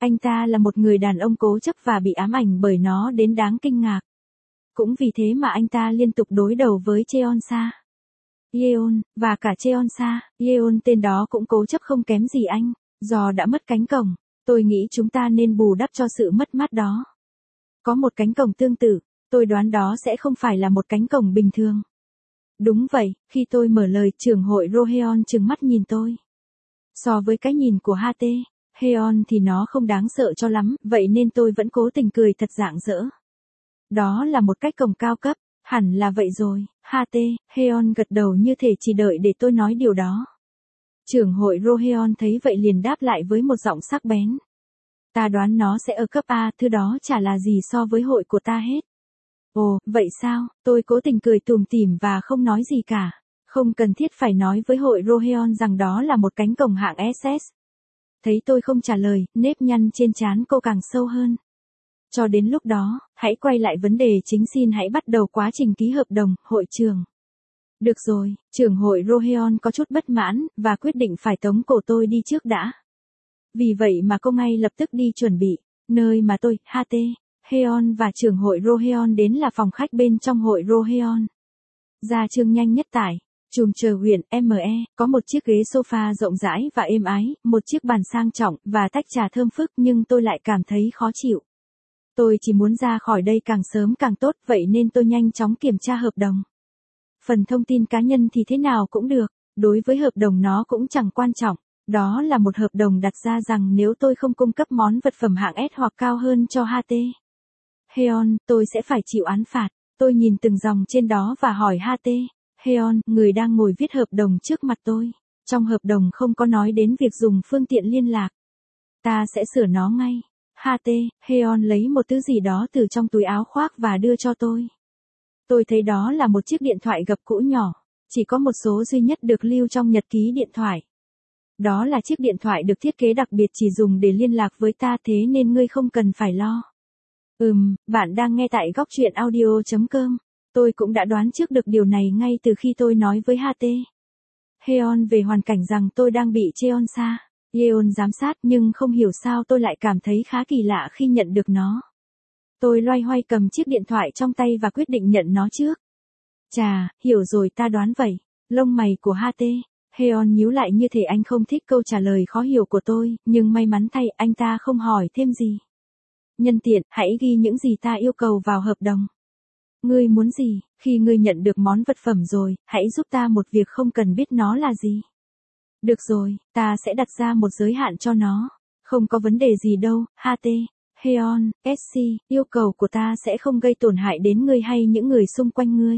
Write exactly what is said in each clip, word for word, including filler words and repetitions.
Anh ta là một người đàn ông cố chấp và bị ám ảnh bởi nó đến đáng kinh ngạc. Cũng vì thế mà anh ta liên tục đối đầu với Cheonsa. Yeon, và cả Cheonsa, Yeon tên đó cũng cố chấp không kém gì anh. Do đã mất cánh cổng, tôi nghĩ chúng ta nên bù đắp cho sự mất mát đó. Có một cánh cổng tương tự, tôi đoán đó sẽ không phải là một cánh cổng bình thường. Đúng vậy, khi tôi mở lời, trưởng hội Roheon trừng mắt nhìn tôi. So với cái nhìn của hát tê, Heon thì nó không đáng sợ cho lắm, vậy nên tôi vẫn cố tình cười thật rạng rỡ. Đó là một cách cổng cao cấp, hẳn là vậy rồi, hát tê, Heon gật đầu như thể chỉ đợi để tôi nói điều đó. Trưởng hội Roheon thấy vậy liền đáp lại với một giọng sắc bén. Ta đoán nó sẽ ở cấp A, thứ đó chả là gì so với hội của ta hết. Ồ, vậy sao, tôi cố tình cười tủm tỉm và không nói gì cả. Không cần thiết phải nói với hội Roheon rằng đó là một cánh cổng hạng ét ét. Thấy tôi không trả lời, nếp nhăn trên trán cô càng sâu hơn. Cho đến lúc đó, hãy quay lại vấn đề chính, xin hãy bắt đầu quá trình ký hợp đồng, hội trưởng. Được rồi, trưởng hội Roheon có chút bất mãn, và quyết định phải tống cổ tôi đi trước đã. Vì vậy mà cô ngay lập tức đi chuẩn bị, nơi mà tôi, hát tê, Heon và trưởng hội Roheon đến là phòng khách bên trong hội Roheon. Ra chương nhanh nhất tải. Chùm chờ huyện em e, có một chiếc ghế sofa rộng rãi và êm ái, một chiếc bàn sang trọng, và tách trà thơm phức, nhưng tôi lại cảm thấy khó chịu. Tôi chỉ muốn ra khỏi đây càng sớm càng tốt, vậy nên tôi nhanh chóng kiểm tra hợp đồng. Phần thông tin cá nhân thì thế nào cũng được, đối với hợp đồng nó cũng chẳng quan trọng. Đó là một hợp đồng đặt ra rằng nếu tôi không cung cấp món vật phẩm hạng S hoặc cao hơn cho hát tê Heon, tôi sẽ phải chịu án phạt. Tôi nhìn từng dòng trên đó và hỏi hát tê Heon, người đang ngồi viết hợp đồng trước mặt tôi. Trong hợp đồng không có nói đến việc dùng phương tiện liên lạc. Ta sẽ sửa nó ngay. hát tê Heon lấy một thứ gì đó từ trong túi áo khoác và đưa cho tôi. Tôi thấy đó là một chiếc điện thoại gập cũ nhỏ. Chỉ có một số duy nhất được lưu trong nhật ký điện thoại. Đó là chiếc điện thoại được thiết kế đặc biệt chỉ dùng để liên lạc với ta, thế nên ngươi không cần phải lo. Ừm, bạn đang nghe tại góc truyện audio chấm com. Tôi cũng đã đoán trước được điều này ngay từ khi tôi nói với hát tê Heon về hoàn cảnh rằng tôi đang bị Cheonsa, Yeon giám sát, nhưng không hiểu sao tôi lại cảm thấy khá kỳ lạ khi nhận được nó. Tôi loay hoay cầm chiếc điện thoại trong tay và quyết định nhận nó trước. Chà, hiểu rồi, ta đoán vậy. Lông mày của hát tê Heon nhíu lại như thể anh không thích câu trả lời khó hiểu của tôi, nhưng may mắn thay anh ta không hỏi thêm gì. Nhân tiện, hãy ghi những gì ta yêu cầu vào hợp đồng. Ngươi muốn gì, khi ngươi nhận được món vật phẩm rồi, hãy giúp ta một việc không cần biết nó là gì. Được rồi, ta sẽ đặt ra một giới hạn cho nó. Không có vấn đề gì đâu, hát tê Heon, ét xê, yêu cầu của ta sẽ không gây tổn hại đến ngươi hay những người xung quanh ngươi.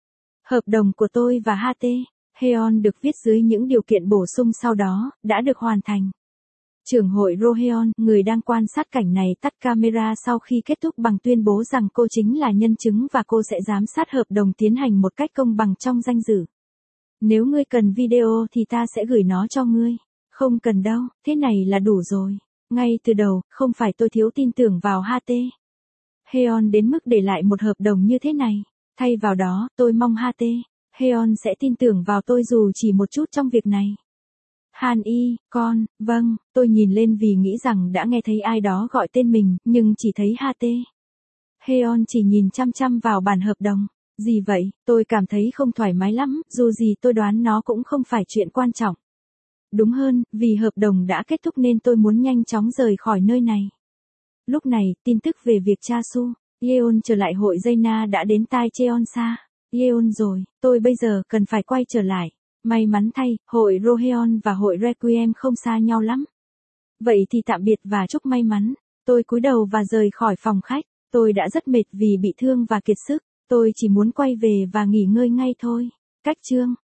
Hợp đồng của tôi và hát tê Heon được viết dưới những điều kiện bổ sung sau đó, đã được hoàn thành. Trưởng hội Roheon, người đang quan sát cảnh này, tắt camera sau khi kết thúc bằng tuyên bố rằng cô chính là nhân chứng và cô sẽ giám sát hợp đồng tiến hành một cách công bằng trong danh dự. Nếu ngươi cần video thì ta sẽ gửi nó cho ngươi. Không cần đâu, thế này là đủ rồi. Ngay từ đầu, không phải tôi thiếu tin tưởng vào hát tê Heon đến mức để lại một hợp đồng như thế này. Thay vào đó, tôi mong hát tê Heon sẽ tin tưởng vào tôi dù chỉ một chút trong việc này. Han Y, con, vâng, tôi nhìn lên vì nghĩ rằng đã nghe thấy ai đó gọi tên mình, nhưng chỉ thấy hát tê Heon chỉ nhìn chăm chăm vào bản hợp đồng. Gì vậy, tôi cảm thấy không thoải mái lắm, dù gì tôi đoán nó cũng không phải chuyện quan trọng. Đúng hơn, vì hợp đồng đã kết thúc nên tôi muốn nhanh chóng rời khỏi nơi này. Lúc này, tin tức về việc Cha Su, Yeon trở lại hội Jaina đã đến tai Cheonsa. Yeon rồi, tôi bây giờ cần phải quay trở lại. May mắn thay, hội Roheon và hội Requiem không xa nhau lắm. Vậy thì tạm biệt và chúc may mắn. Tôi cúi đầu và rời khỏi phòng khách. Tôi đã rất mệt vì bị thương và kiệt sức. Tôi chỉ muốn quay về và nghỉ ngơi ngay thôi. Cách chương